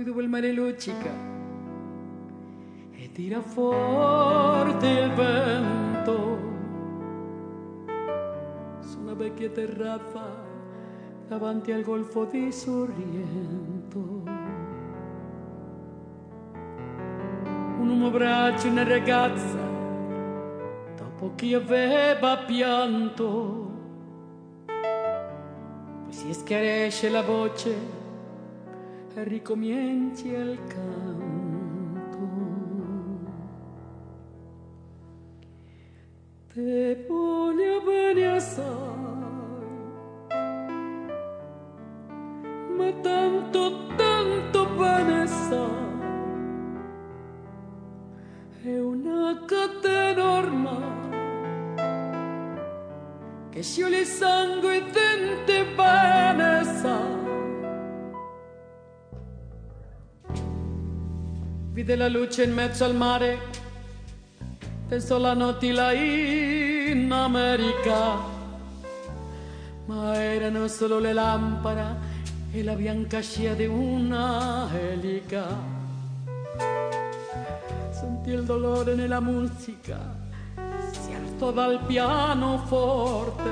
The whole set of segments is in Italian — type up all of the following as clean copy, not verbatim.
dove il mare luccica e tira forte il vento su una vecchia terrazza davanti al golfo di Sorrento. Un uomo abbraccia una ragazza dopo che aveva pianto, poi si schiarisce la voce e ricomincia il canto. Te voglio bene assai, ma tanto, tanto bene sai. È una catena ormai che scioglie il sangue e dente bene sa. Vide la luce in mezzo al mare, pensò la notte là in America, ma erano solo le lampade e la bianca scia di una elica. Sentì il dolore nella musica, si alzò dal pianoforte,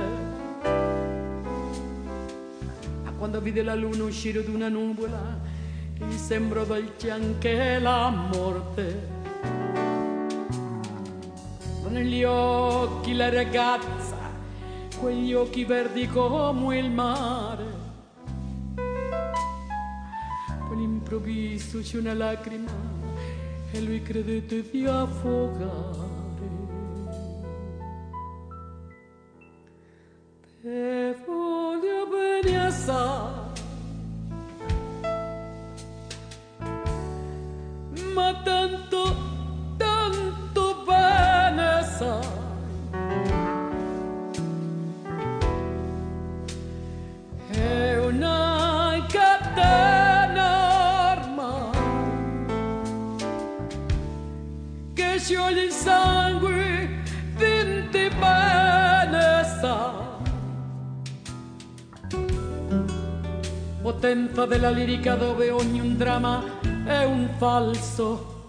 ma quando vide la luna uscire da una nuvola gli sembrò dolce anche la morte. Ma negli occhi la ragazza, quegli occhi verdi come il mare, poi all'improvviso c'è una lacrima e lui credette di affogare. Te voglio bene assai, ma tanto, tanto bene sai. È una catena ormai che scioglie il sangue, denti bene sai. Potenza della lirica dove ogni un dramma è un falso,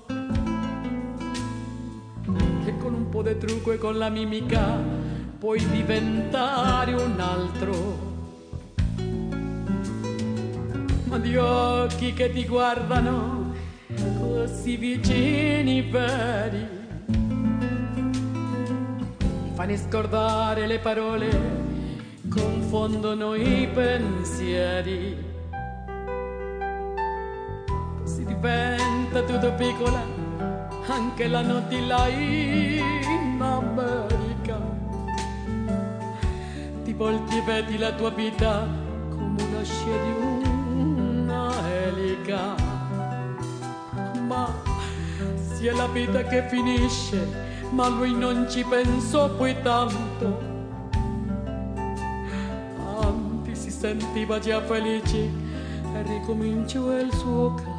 che con un po' di trucco e con la mimica puoi diventare un altro. Ma di occhi che ti guardano così vicini veri, ti fanno scordare le parole, confondono i pensieri. Si diventa tutto piccola anche la notte là in America. Ti volti e vedi la tua vita come una scia di una elica. Ma sia la vita che finisce, ma lui non ci pensò poi tanto. Anzi si sentiva già felice e ricominciò il suo canto.